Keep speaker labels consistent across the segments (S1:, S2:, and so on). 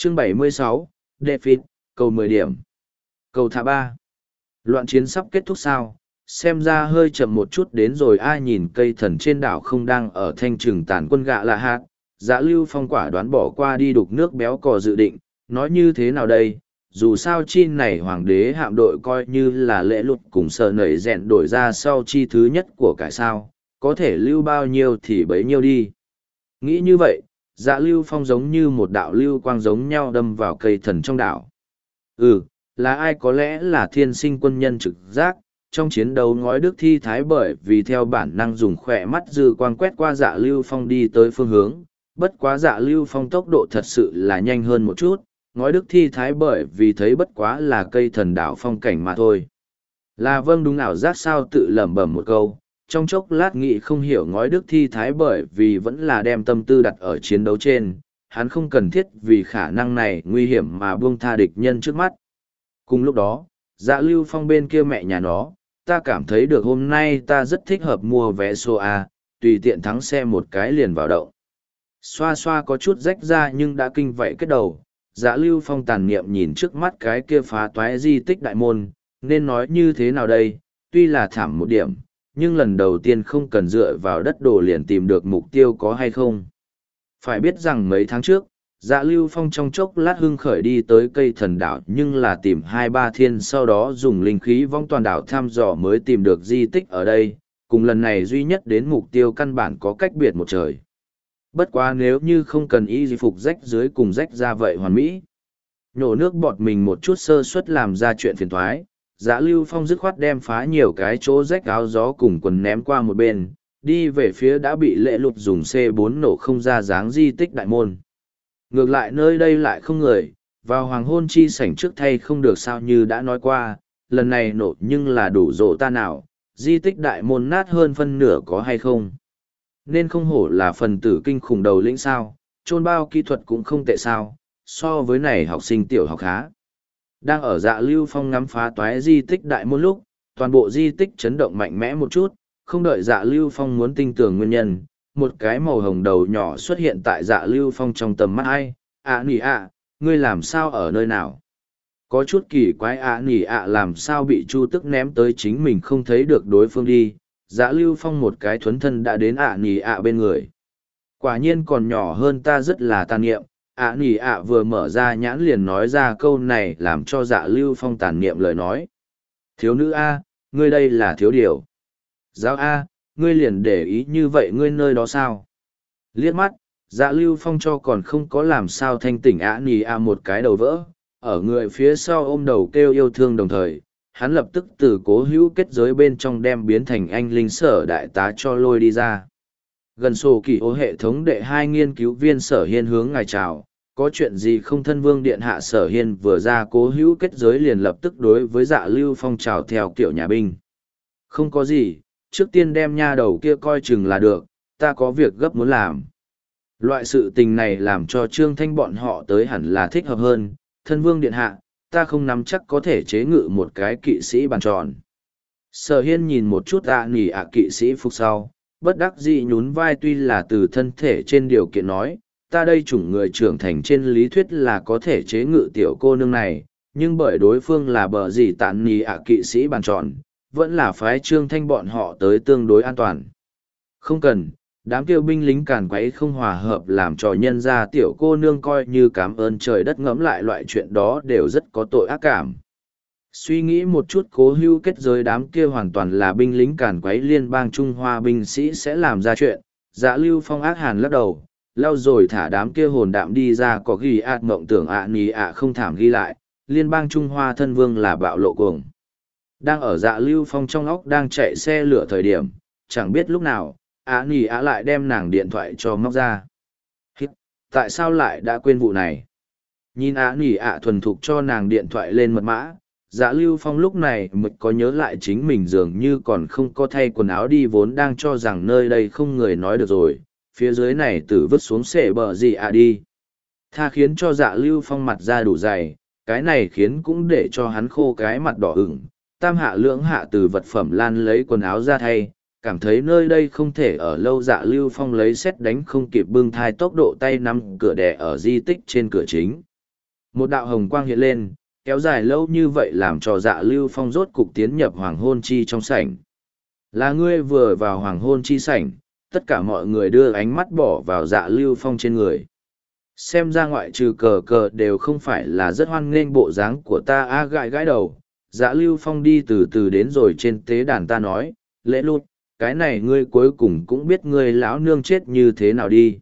S1: Chương 76, David, cầu 10 điểm. Cầu thả 3. Loạn chiến sắp kết thúc sao? Xem ra hơi chậm một chút đến rồi. Ai nhìn cây thần trên đảo không đang ở thanh trừng tàn quân gạ là hạt. Dạ Lưu Phong quả đoán bỏ qua đi đục nước béo cò dự định, nói như thế nào đây? Dù sao chi này hoàng đế hạm đội coi như là lễ lụt cùng sợ nảy rèn đổi ra sau chi thứ nhất của cải sao, có thể lưu bao nhiêu thì bấy nhiêu đi. Nghĩ như vậy, dạ Lưu Phong giống như một đạo lưu quang giống nhau đâm vào cây thần trong đảo. Là ai? Có lẽ là thiên sinh quân nhân trực giác, trong chiến đấu ngói đức thi thái bởi vì theo bản năng dùng khỏe mắt dư quang quét qua dạ Lưu Phong đi tới phương hướng. Bất quá dạ Lưu Phong tốc độ thật sự là nhanh hơn một chút, ngói đức thi thái bởi vì thấy bất quá là cây thần đảo phong cảnh mà thôi. Là vâng, đúng ảo giác sao? Tự lẩm bẩm một câu, trong chốc lát nghĩ không hiểu ngói đức thi thái bởi vì vẫn là đem tâm tư đặt ở chiến đấu trên, hắn không cần thiết vì khả năng này nguy hiểm mà buông tha địch nhân trước mắt. Cùng lúc đó, dạ Lưu Phong bên kia mẹ nhà nó, ta cảm thấy được hôm nay ta rất thích hợp mua vé số A, tùy tiện thắng xe một cái liền vào đậu. Xoa xoa có chút rách ra nhưng đã kinh vậy kết đầu, dạ Lưu Phong tàn niệm nhìn trước mắt cái kia phá toái di tích đại môn, nên nói như thế nào đây? Tuy là thảm một điểm, nhưng lần đầu tiên không cần dựa vào đất đồ liền tìm được mục tiêu có hay không. Phải biết rằng mấy tháng trước, dạ Lưu Phong trong chốc lát hưng khởi đi tới cây thần đảo nhưng là tìm 2-3 thiên, sau đó dùng linh khí vong toàn đảo thăm dò mới tìm được di tích ở đây, cùng lần này duy nhất đến mục tiêu căn bản có cách biệt một trời. Bất quá nếu như không cần y phục rách dưới cùng rách ra vậy hoàn mỹ. Nhổ nước bọt mình một chút sơ suất làm ra chuyện phiền thoái, dạ Lưu Phong dứt khoát đem phá nhiều cái chỗ rách áo gió cùng quần ném qua một bên, đi về phía đã bị lệ lụt dùng C4 nổ không ra dáng di tích đại môn. Ngược lại nơi đây lại không người, vào hoàng hôn chi sảnh trước thay không được sao, như đã nói qua, lần này nổ nhưng là đủ rộ ta nào, di tích đại môn nát hơn phân nửa có hay không. Nên không hổ là phần tử kinh khủng đầu lĩnh sao, chôn bao kỹ thuật cũng không tệ sao, so với này học sinh tiểu học khá. Đang ở dạ Lưu Phong ngắm phá toái di tích đại môn lúc, toàn bộ di tích chấn động mạnh mẽ một chút, không đợi dạ Lưu Phong muốn tinh tường nguyên nhân, một cái màu hồng đầu nhỏ xuất hiện tại dạ Lưu Phong trong tầm mắt. Ai, nỉ ngươi làm sao ở nơi nào? Có chút kỳ quái, nỉ làm sao bị Chu Tức ném tới chính mình không thấy được đối phương đi. Dạ Lưu Phong một cái thuấn thân đã đến nỉ bên người. Quả nhiên còn nhỏ hơn ta rất là tàn niệm. Nỉ vừa mở ra nhãn liền nói ra câu này làm cho dạ Lưu Phong tàn niệm lời nói. Thiếu nữ A, ngươi đây là thiếu điều. Giáo A, ngươi liền để ý như vậy ngươi nơi đó sao? Liếc mắt, dạ Lưu Phong cho còn không có làm sao thanh tỉnh nỉ một cái đầu vỡ, ở người phía sau ôm đầu kêu yêu thương đồng thời, hắn lập tức từ cố hữu kết giới bên trong đem biến thành anh linh Sở đại tá cho lôi đi ra. Gần sổ kỳ ô hệ thống đệ 2 nghiên cứu viên Sở Hiên hướng ngài chào, có chuyện gì không? Thân vương điện hạ Sở Hiên vừa ra cố hữu kết giới liền lập tức đối với dạ Lưu Phong chào theo kiểu nhà binh. Không có gì, trước tiên đem nha đầu kia coi chừng là được, ta có việc gấp muốn làm. Loại sự tình này làm cho Trương Thanh bọn họ tới hẳn là thích hợp hơn, thân vương điện hạ, ta không nắm chắc có thể chế ngự một cái kỵ sĩ bàn tròn. Sở Hiên nhìn một chút nỉ kỵ sĩ phục sau, bất đắc dĩ nhún vai, tuy là từ thân thể trên điều kiện nói, ta đây chủng người trưởng thành trên lý thuyết là có thể chế ngự tiểu cô nương này, nhưng bởi đối phương là bờ gì tản nỉ kỵ sĩ bàn tròn, vẫn là phái Trương Thanh bọn họ tới tương đối an toàn. Không cần, đám kêu binh lính càn quấy không hòa hợp làm cho nhân ra tiểu cô nương coi như cảm ơn trời đất, ngẫm lại loại chuyện đó đều rất có tội ác cảm. Suy nghĩ một chút, cố hữu kết giới đám kia hoàn toàn là binh lính càn quấy liên bang Trung Hoa binh sĩ sẽ làm ra chuyện. Dạ Lưu Phong ác hàn lắc đầu, lau rồi thả đám kia hồn đạm đi ra, có ghi mộng tưởng nỉ không thảm ghi lại, liên bang Trung Hoa thân vương là bạo lộ cuồng. Đang ở dạ Lưu Phong trong óc đang chạy xe lửa thời điểm, chẳng biết lúc nào, nỉ lại đem nàng điện thoại cho móc ra. Tại sao lại đã quên vụ này? Nhìn nỉ thuần thục cho nàng điện thoại lên mật mã, dạ Lưu Phong lúc này mới có nhớ lại chính mình dường như còn không có thay quần áo đi, vốn đang cho rằng nơi đây không người nói được rồi, phía dưới này tử vứt xuống xệ bờ gì đi. Tha khiến cho dạ Lưu Phong mặt ra đủ dày, cái này khiến cũng để cho hắn khô cái mặt đỏ ửng. Tam hạ lưỡng hạ từ vật phẩm lan lấy quần áo ra thay, cảm thấy nơi đây không thể ở lâu. Dạ Lưu Phong lấy xét đánh không kịp bưng thai tốc độ tay nắm cửa đè ở di tích trên cửa chính. Một đạo hồng quang hiện lên, kéo dài lâu như vậy làm cho Dạ Lưu Phong rốt cục tiến nhập hoàng hôn chi trong sảnh. Là ngươi vừa vào hoàng hôn chi sảnh, tất cả mọi người đưa ánh mắt bỏ vào Dạ Lưu Phong trên người. Xem ra ngoại trừ cờ cờ đều không phải là rất hoan nghênh bộ dáng của ta. Gãi gãi đầu, Dạ Lưu Phong đi từ từ đến rồi trên tế đàn ta nói, lễ lụt, cái này ngươi cuối cùng cũng biết ngươi lão nương chết như thế nào đi.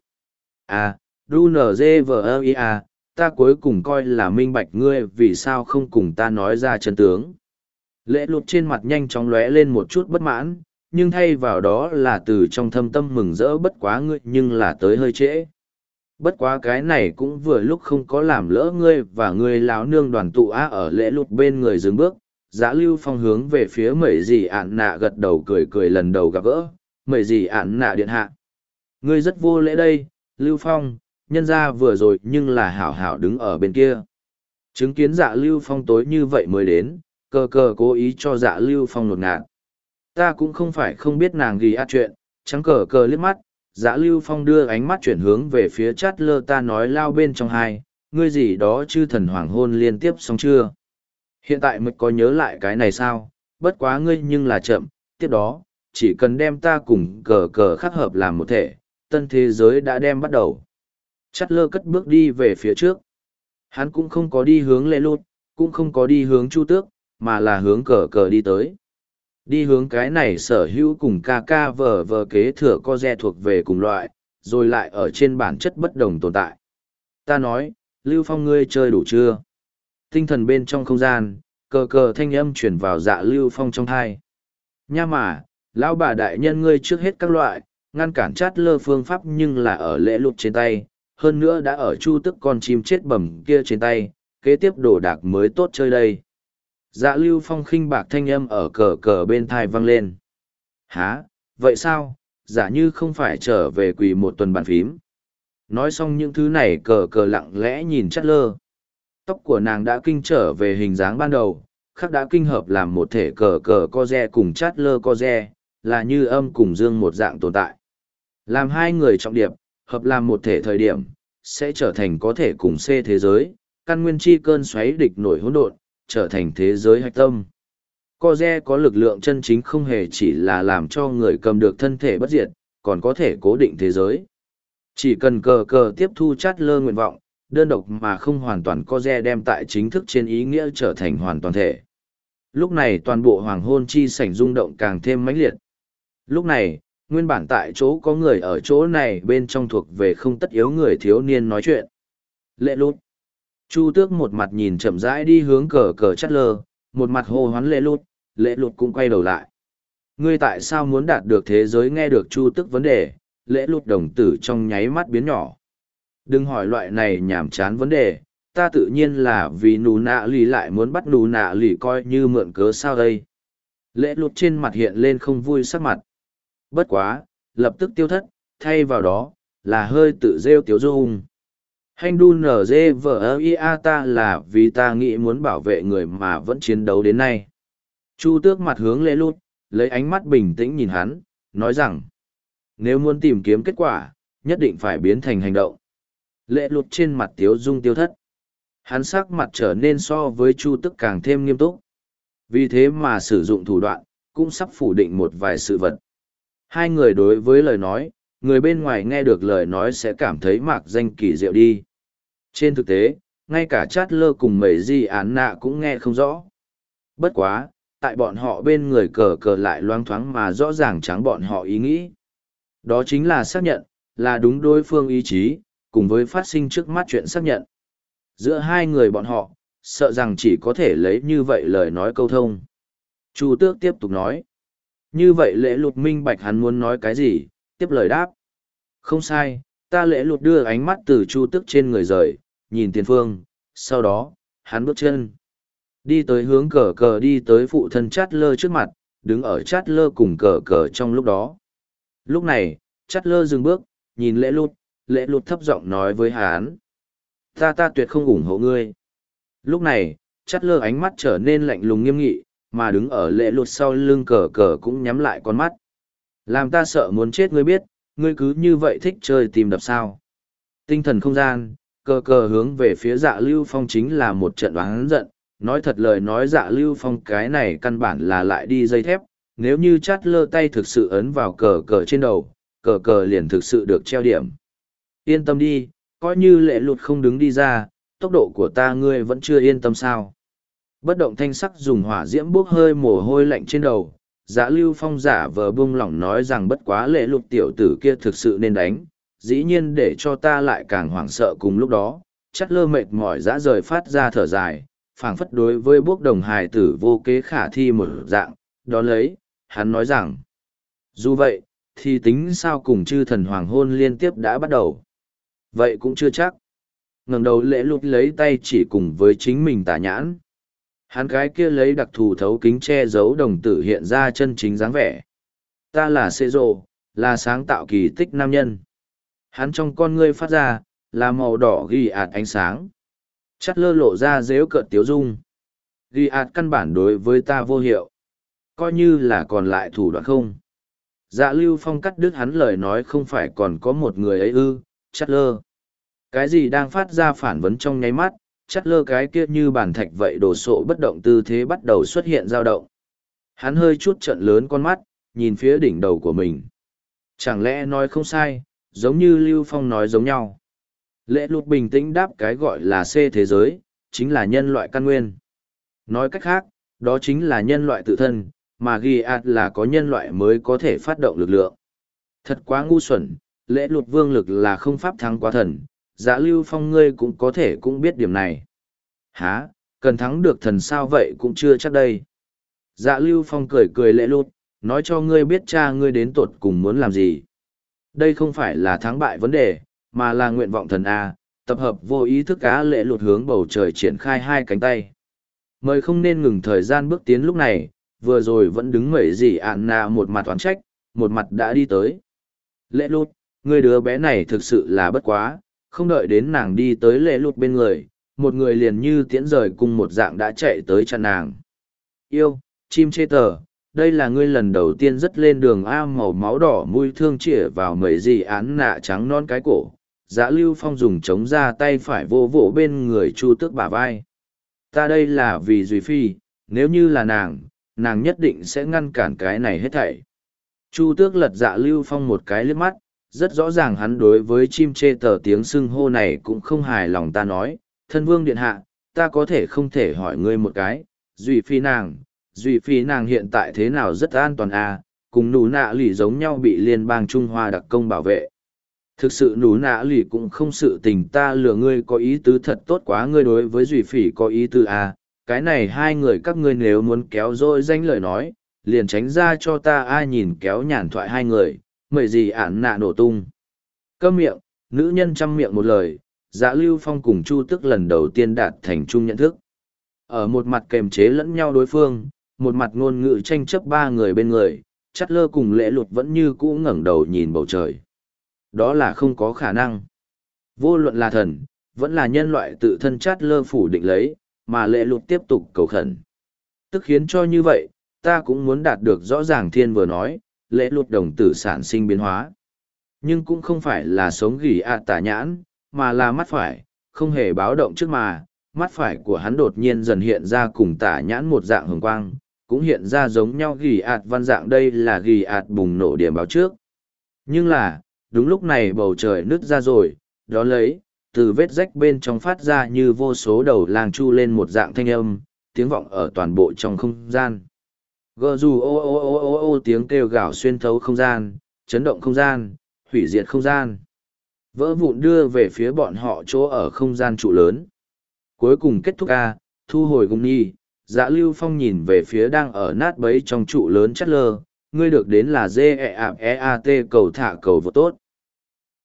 S1: DUNGVIA, ta cuối cùng coi là minh bạch ngươi vì sao không cùng ta nói ra chân tướng. Lễ lụt trên mặt nhanh chóng lóe lên một chút bất mãn, nhưng thay vào đó là từ trong thâm tâm mừng rỡ bất quá ngươi nhưng là tới hơi trễ. Bất quá cái này cũng vừa lúc không có làm lỡ ngươi và ngươi lão nương đoàn tụ ở lễ lụt bên người dừng bước. Giá Lưu Phong hướng về phía mẩy dì ạn nạ gật đầu cười cười lần đầu gặp gỡ, mẩy dì ạn nạ điện hạ. Ngươi rất vô lễ đây, Lưu Phong, nhân ra vừa rồi nhưng là hảo hảo đứng ở bên kia. Chứng kiến Dạ Lưu Phong tối như vậy mới đến, cờ cờ cố ý cho Dạ Lưu Phong nột ngạt. Ta cũng không phải không biết nàng ghi át chuyện, trắng cờ cờ liếc mắt, Dạ Lưu Phong đưa ánh mắt chuyển hướng về phía chát lơ ta nói lao bên trong hai, ngươi gì đó chư thần hoàng hôn liên tiếp xong chưa? Hiện tại mới có nhớ lại cái này sao, bất quá ngươi nhưng là chậm, tiếp đó, chỉ cần đem ta cùng cờ cờ khắc hợp làm một thể, tân thế giới đã đem bắt đầu. Chát lơ cất bước đi về phía trước. Hắn cũng không có đi hướng lệ lụt, cũng không có đi hướng chu tước, mà là hướng cờ cờ đi tới. Đi hướng cái này sở hữu cùng ca ca vờ vờ kế thừa co re thuộc về cùng loại, rồi lại ở trên bản chất bất đồng tồn tại. Ta nói, Lưu Phong ngươi chơi đủ chưa? Tinh thần bên trong không gian, cờ cờ thanh âm chuyển vào Dạ Lưu Phong trong thai. Nha mà, lão bà đại nhân ngươi trước hết các loại, ngăn cản chát lơ phương pháp nhưng là ở lễ lụt trên tay, hơn nữa đã ở chu tức con chim chết bẩm kia trên tay, kế tiếp đổ đạc mới tốt chơi đây. Dạ Lưu Phong khinh bạc thanh âm ở cờ cờ bên thai vang lên. Hả, vậy sao, giả như không phải trở về quỳ một tuần bàn phím. Nói xong những thứ này cờ cờ lặng lẽ nhìn chát lơ. Tóc của nàng đã kinh trở về hình dáng ban đầu, khắc đã kinh hợp làm một thể cờ cờ co re cùng chát lơ co re, là như âm cùng dương một dạng tồn tại. Làm hai người trọng điệp, hợp làm một thể thời điểm, sẽ trở thành có thể cùng C thế giới, căn nguyên chi cơn xoáy địch nổi hỗn độn, trở thành thế giới hạch tâm. Co re có lực lượng chân chính không hề chỉ là làm cho người cầm được thân thể bất diệt, còn có thể cố định thế giới. Chỉ cần cờ cờ tiếp thu chát lơ nguyện vọng, đơn độc mà không hoàn toàn co re đem tại chính thức trên ý nghĩa trở thành hoàn toàn thể. Lúc này toàn bộ hoàng hôn chi sảnh rung động càng thêm mãnh liệt. Lúc này, nguyên bản tại chỗ có người ở chỗ này bên trong thuộc về không tất yếu người thiếu niên nói chuyện. Lệ lút. Chu tước một mặt nhìn chậm rãi đi hướng cờ cờ chát lơ, một mặt hô hoán lệ lút cũng quay đầu lại. Ngươi tại sao muốn đạt được thế giới nghe được chu tước vấn đề, lệ lút đồng tử trong nháy mắt biến nhỏ. Đừng hỏi loại này nhảm chán vấn đề, ta tự nhiên là vì nù nạ lì lại muốn bắt nù nạ lì coi như mượn cớ sao đây. Lệ lút trên mặt hiện lên không vui sắc mặt. Bất quá, lập tức tiêu thất, thay vào đó, là hơi tự rêu tiếu dung. Hành đu nở dê vợ ia ta là vì ta nghĩ muốn bảo vệ người mà vẫn chiến đấu đến nay. Chu tước mặt hướng lệ lút, lấy ánh mắt bình tĩnh nhìn hắn, nói rằng, nếu muốn tìm kiếm kết quả, nhất định phải biến thành hành động. Lệ lút trên mặt tiếu dung tiêu thất. Hắn sắc mặt trở nên so với chu tước càng thêm nghiêm túc. Vì thế mà sử dụng thủ đoạn, cũng sắp phủ định một vài sự vật. Hai người đối với lời nói, người bên ngoài nghe được lời nói sẽ cảm thấy mạc danh kỳ diệu đi. Trên thực tế, ngay cả chát lơ cùng mẩy di án nạ cũng nghe không rõ. Bất quá, tại bọn họ bên người cờ cờ lại loáng thoáng mà rõ ràng trắng bọn họ ý nghĩ. Đó chính là xác nhận, là đúng đối phương ý chí, cùng với phát sinh trước mắt chuyện xác nhận. Giữa hai người bọn họ, sợ rằng chỉ có thể lấy như vậy lời nói câu thông. Chu tước tiếp tục nói. Như vậy lễ lụt minh bạch hắn muốn nói cái gì, tiếp lời đáp. Không sai, ta lễ lụt đưa ánh mắt từ chu tước trên người rời, nhìn tiền phương, sau đó, hắn bước chân. Đi tới hướng cờ cờ đi tới phụ thân chát lơ trước mặt, đứng ở chát lơ cùng cờ cờ trong lúc đó. Lúc này, chát lơ dừng bước, nhìn lễ lụt thấp giọng nói với hắn. Ta tuyệt không ủng hộ ngươi. Lúc này, chát lơ ánh mắt trở nên lạnh lùng nghiêm nghị, mà đứng ở lễ lụt sau lưng cờ cờ cũng nhắm lại con mắt. Làm ta sợ muốn chết ngươi biết, ngươi cứ như vậy thích chơi tìm đập sao. Tinh thần không gian, cờ cờ hướng về phía Dạ Lưu Phong chính là một trận oán giận, nói thật lời nói Dạ Lưu Phong cái này căn bản là lại đi dây thép, nếu như chát lơ tay thực sự ấn vào cờ cờ trên đầu, cờ cờ liền thực sự được treo điểm. Yên tâm đi, coi như Lệ Lụt không đứng đi ra, tốc độ của ta ngươi vẫn chưa yên tâm sao. Bất động thanh sắc dùng hỏa diễm bốc hơi mồ hôi lạnh trên đầu, Dạ Lưu Phong giả vờ buông lỏng nói rằng bất quá Lệ Lụt tiểu tử kia thực sự nên đánh, dĩ nhiên để cho ta lại càng hoảng sợ cùng lúc đó, chát lơ mệt mỏi dã rời phát ra thở dài, phảng phất đối với bốc đồng hài tử vô kế khả thi một dạng, đó lấy, hắn nói rằng, dù vậy, thì tính sao cùng chư thần hoàng hôn liên tiếp đã bắt đầu. Vậy cũng chưa chắc. Ngẩng đầu Lệ Lụt lấy tay chỉ cùng với chính mình tả nhãn. Hắn cái kia lấy đặc thù thấu kính che giấu đồng tử hiện ra chân chính dáng vẻ. Ta là Sê Rồ, là sáng tạo kỳ tích nam nhân. Hắn trong con ngươi phát ra, là màu đỏ ghi ạt ánh sáng. Chát lơ lộ ra dếu cợt tiếu dung. Ghi ạt căn bản đối với ta vô hiệu. Coi như là còn lại thủ đoạn không. Dạ Lưu Phong cắt đứt hắn lời nói không phải còn có một người ấy ư, Chát lơ. Cái gì đang phát ra phản vấn trong nháy mắt, Chát lơ cái kia như bàn thạch vậy đồ sộ bất động tư thế bắt đầu xuất hiện dao động. Hắn hơi chút trợn lớn con mắt, nhìn phía đỉnh đầu của mình. Chẳng lẽ nói không sai, giống như Lưu Phong nói giống nhau. Lệ Lụt bình tĩnh đáp cái gọi là C thế giới, chính là nhân loại căn nguyên. Nói cách khác, đó chính là nhân loại tự thân, mà ghi ạt là có nhân loại mới có thể phát động lực lượng. Thật quá ngu xuẩn, Lệ Lụt vương lực là không pháp thắng quá thần, Dạ Lưu Phong ngươi cũng có thể cũng biết điểm này. Hả, cần thắng được thần sao vậy cũng chưa chắc đây. Dạ Lưu Phong cười cười Lệ Lụt, nói cho ngươi biết cha ngươi đến tột cùng muốn làm gì. Đây không phải là thắng bại vấn đề, mà là nguyện vọng thần A, tập hợp vô ý thức Á Lệ Lụt hướng bầu trời triển khai hai cánh tay. Mời không nên ngừng thời gian bước tiến lúc này, vừa rồi vẫn đứng mẩy gì ạn nà một mặt oán trách, một mặt đã đi tới. Lệ Lụt, người đứa bé này thực sự là bất quá, không đợi đến nàng đi tới Lệ Lụt bên người, một người liền như tiễn rời cùng một dạng đã chạy tới chặn nàng. Yêu, chim chê tờ, đây là ngươi lần đầu tiên dứt lên đường A màu máu đỏ mùi thương chĩa vào mấy gì án nạ trắng non cái cổ. Dạ Lưu Phong dùng chống ra tay phải vô vỗ bên người Chu Tước bả vai. Ta đây là vì Duy Phi, nếu như là nàng nhất định sẽ ngăn cản cái này hết thảy. Chu Tước lật Dạ Lưu Phong một cái liếc mắt, rất rõ ràng hắn đối với chim chê tờ tiếng xưng hô này cũng không hài lòng ta nói, thân vương điện hạ, ta có thể không thể hỏi ngươi một cái, Duy Phi nàng hiện tại thế nào rất an toàn à, cùng nụ nạ lì giống nhau bị liên bang Trung Hoa đặc công bảo vệ. Thực sự nụ nạ lì cũng không sự tình ta lừa ngươi có ý tứ thật tốt quá ngươi đối với Duy Phỉ có ý tứ à, cái này hai người các ngươi nếu muốn kéo dôi danh lời nói, liền tránh ra cho ta ai nhìn kéo nhàn thoại hai người, mời gì ản nạ nổ tung. Câm miệng, nữ nhân chăm miệng một lời, Dạ Lưu Phong cùng Chu Tức lần đầu tiên đạt thành chung nhận thức. Ở một mặt kềm chế lẫn nhau đối phương, một mặt ngôn ngữ tranh chấp ba người bên người, Chát lơ cùng Lệ Lụt vẫn như cũ ngẩng đầu nhìn bầu trời. Đó là không có khả năng. Vô luận là thần, vẫn là nhân loại tự thân Chát lơ phủ định lấy, mà Lệ Lụt tiếp tục cầu khẩn. Tức khiến cho như vậy, ta cũng muốn đạt được rõ ràng thiên vừa nói, Lệ Lụt đồng tử sản sinh biến hóa. Nhưng cũng không phải là sống gỉ tả nhãn, mà là mắt phải, không hề báo động trước mà, mắt phải của hắn đột nhiên dần hiện ra cùng tả nhãn một dạng hồng quang, cũng hiện ra giống nhau gỉ văn dạng đây là gỉ bùng nổ điểm báo trước. Nhưng là, đúng lúc này bầu trời nứt ra rồi, đó lấy, từ vết rách bên trong phát ra như vô số đầu lang chu lên một dạng thanh âm, tiếng vọng ở toàn bộ trong không gian. Gờ dù ô ô ô ô ô tiếng kêu gào xuyên thấu không gian, chấn động không gian, hủy diệt không gian. Vỡ vụn đưa về phía bọn họ chỗ ở không gian trụ lớn. Cuối cùng kết thúc A, thu hồi cung nhi, Dạ Lưu Phong nhìn về phía đang ở nát bấy trong trụ lớn Chát lơ, ngươi được đến là GEAT cầu thả cầu vô tốt.